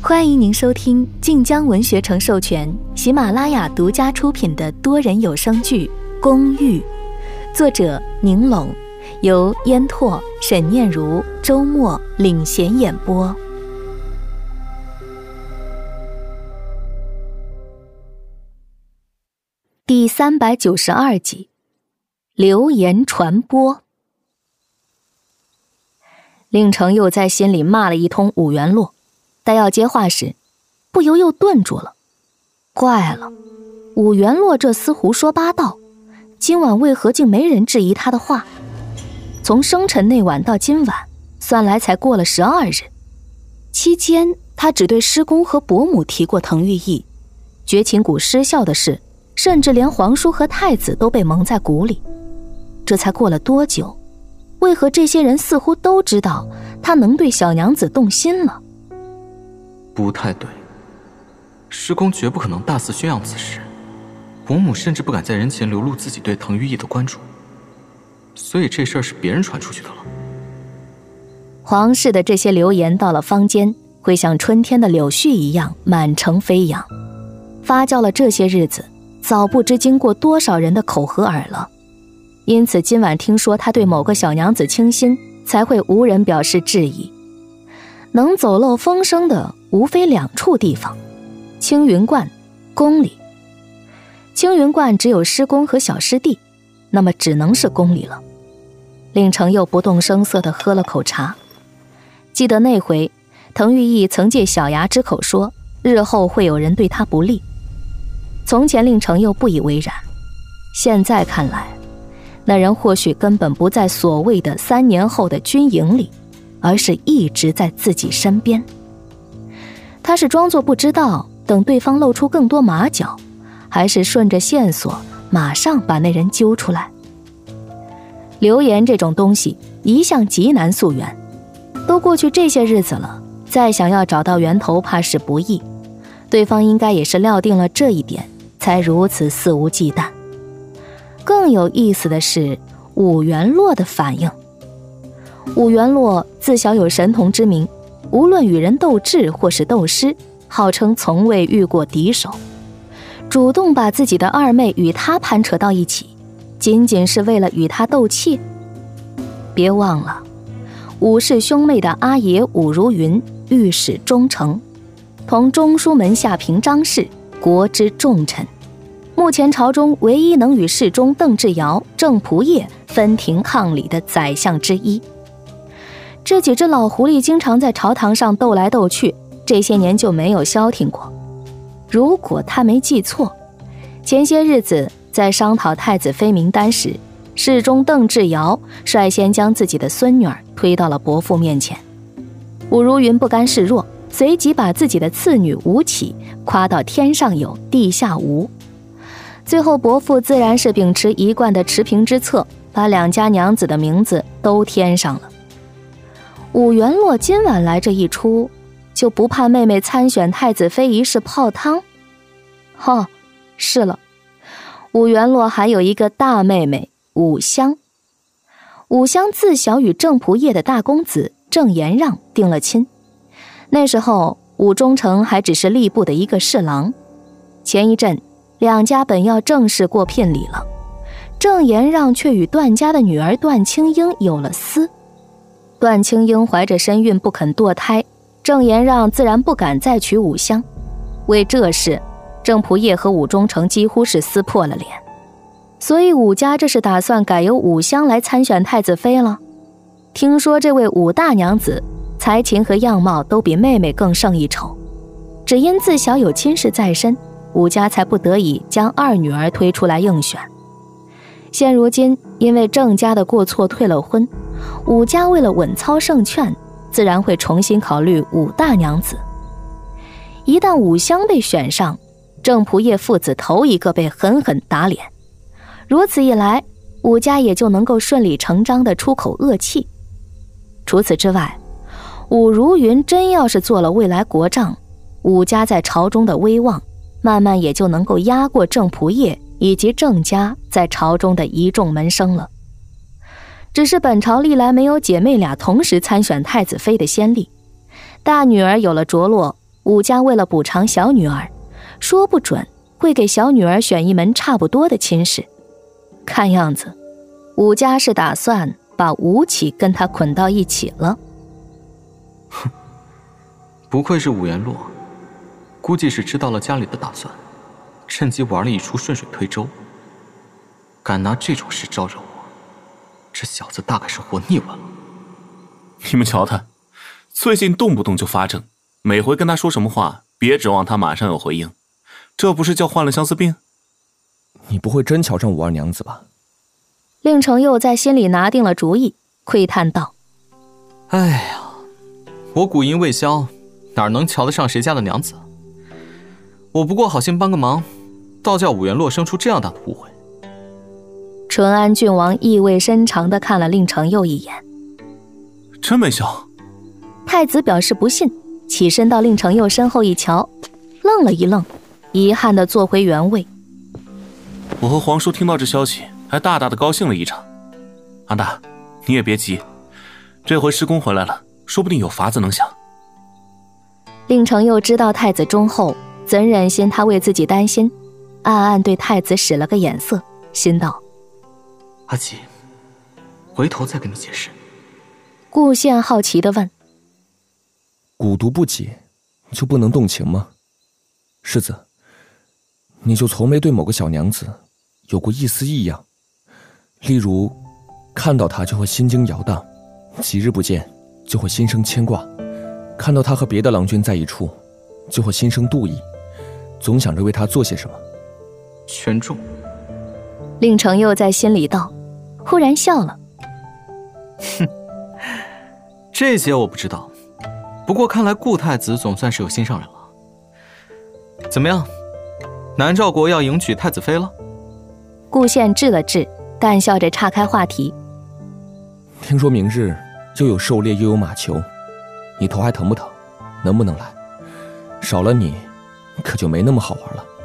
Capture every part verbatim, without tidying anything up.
欢迎您收听晋江文学城授权、喜马拉雅独家出品的多人有声剧《公寓》，作者宁拢，由烟拓、沈念如、周末领衔演播。第三百九十二集，流言传播。令程又在心里骂了一通武元洛，待要接话时，不由又顿住了。怪了，武元洛这厮胡说八道，今晚为何竟没人质疑他的话？从生辰那晚到今晚，算来才过了十二日，期间他只对师公和伯母提过滕玉义，绝情谷失效的事，甚至连皇叔和太子都被蒙在鼓里。这才过了多久，为何这些人似乎都知道他能对小娘子动心了？ 不太对，师公绝不可能大肆宣扬此事，伯母甚至不敢在人前流露自己对滕玉义的关注，所以这事儿是别人传出去的了。 皇室的这些流言到了坊间，会像春天的柳絮一样满城飞扬，发酵了这些日子，早不知经过多少人的口和耳了。因此今晚听说他对某个小娘子倾心，才会无人表示质疑。能走漏风声的无非两处地方，青云观、宫里。青云观只有师公和小师弟，那么只能是宫里了。令程又不动声色地喝了口茶。记得那回滕玉义曾借小牙之口说日后会有人对他不利，从前令程又不以为然，现在看来，那人或许根本不在所谓的三年后的军营里，而是一直在自己身边。他是装作不知道，等对方露出更多马脚，还是顺着线索马上把那人揪出来？流言这种东西一向极难溯源，都过去这些日子了，再想要找到源头怕是不易。对方应该也是料定了这一点，才如此肆无忌惮。更有意思的是武元洛的反应。武元洛自小有神童之名，无论与人斗智或是斗诗，号称从未遇过敌手。主动把自己的二妹与他攀扯到一起，仅仅是为了与他斗气？别忘了，武氏兄妹的阿爷武如云御史中丞，同中书门下平章事，国之重臣，目前朝中唯一能与侍中邓志尧、郑仆射分庭抗礼的宰相之一。这几只老狐狸经常在朝堂上斗来斗去，这些年就没有消停过。如果他没记错，前些日子在商讨太子妃名单时，侍中邓志尧率先将自己的孙女儿推到了伯父面前。武如云不甘示弱，随即把自己的次女吴起夸到天上有地下无。最后伯父自然是秉持一贯的持平之策，把两家娘子的名字都添上了。武元洛今晚来这一出，就不怕妹妹参选太子妃一事泡汤？哦，是了，武元洛还有一个大妹妹武香。武香自小与郑仆射的大公子郑延让定了亲，那时候武中丞还只是吏部的一个侍郎。前一阵两家本要正式过聘礼了，郑延让却与段家的女儿段青英有了私。段青英怀着身孕不肯堕胎，郑延让自然不敢再娶武香。为这事，郑仆射和武中丞几乎是撕破了脸。所以武家这是打算改由武香来参选太子妃了。听说这位武大娘子才情和样貌都比妹妹更胜一筹，只因自小有亲事在身，武家才不得已将二女儿推出来应选。现如今因为郑家的过错退了婚，武家为了稳操胜券，自然会重新考虑武大娘子。一旦武香被选上，郑仆射父子头一个被狠狠打脸，如此一来，武家也就能够顺理成章地出口恶气。除此之外，武如云真要是做了未来国丈，武家在朝中的威望慢慢也就能够压过郑仆射以及郑家在朝中的一众门生了。只是本朝历来没有姐妹俩同时参选太子妃的先例，大女儿有了着落， 武家为了补偿小女儿，说不准会给小女儿选一门差不多的亲事。看样子，武家是打算把吴起跟他捆到一起了。 哼，不愧是武元洛，估计是知道了家里的打算，趁机玩了一出顺水推舟。敢拿这种事招惹我，这小子大概是活腻歪了。 你们瞧他，最近动不动就发怔，每回跟他说什么话，别指望他马上有回应，这不是叫患了相思病？ 你不会真瞧上武二娘子吧？ 令程佑在心里拿定了主意，喟叹道： 哎呀，我古音未消，哪能瞧得上谁家的娘子？我不过好心帮个忙，倒叫武元洛生出这样大的误会。 淳安郡王意味深长地看了令程佑一眼， 真没笑。 太子表示不信，起身到令程佑身后一瞧，愣了一愣，遗憾地坐回原位。 我和皇叔听到这消息，还大大的高兴了一场。阿大，你也别急，这回师公回来了，说不定有法子能想。 令程佑知道太子忠厚，怎忍心他为自己担心，暗暗对太子使了个眼色，心道： 阿吉，回头再跟你解释。 顾宪好奇地问： 蛊毒不解，就不能动情吗？世子，你就从没对某个小娘子有过一丝异样？例如，看到她就会心惊摇荡，几日不见就会心生牵挂，看到她和别的郎君在一处，就会心生妒意，总想着为她做些什么。 权重。 令程佑在心里道，忽然笑了： 哼，这些我不知道，不过看来顾太子总算是有心上人了。怎么样，南诏国要迎娶太子妃了？ 顾宪治了治，淡笑着岔开话题： 听说明日又有狩猎又有马球，你头还疼不疼？能不能来？少了你，可就没那么好玩了。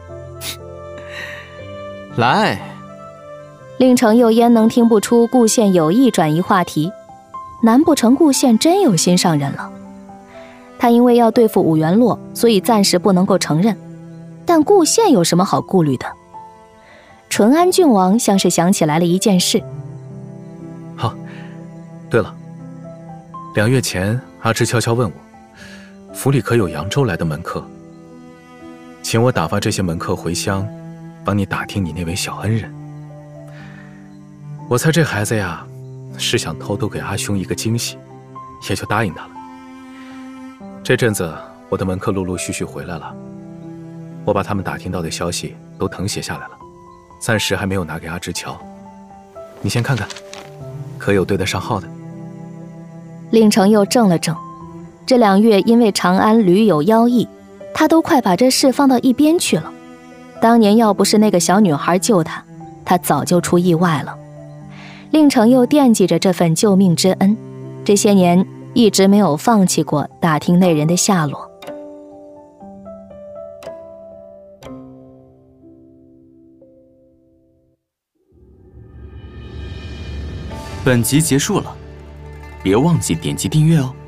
来。 令程佑焉能听不出顾宪有意转移话题？难不成顾宪真有心上人了？他因为要对付武元洛，所以暂时不能够承认。但顾宪有什么好顾虑的？淳安郡王像是想起来了一件事。 好，对了，两月前阿芝悄悄问我，府里可有扬州来的门客，请我打发这些门客回乡，帮你打听你那位小恩人。我猜这孩子呀，是想偷偷给阿兄一个惊喜，也就答应他了。这阵子我的门客陆陆续续回来了，我把他们打听到的消息都誊写下来了，暂时还没有拿给阿芝瞧。你先看看，可有对得上号的？ 令程佑怔了怔，这两月因为长安屡有妖异，他都快把这事放到一边去了。当年要不是那个小女孩救他，他早就出意外了。令程佑惦记着这份救命之恩，这些年一直没有放弃过打听那人的下落。 本集结束了，别忘记点击订阅哦。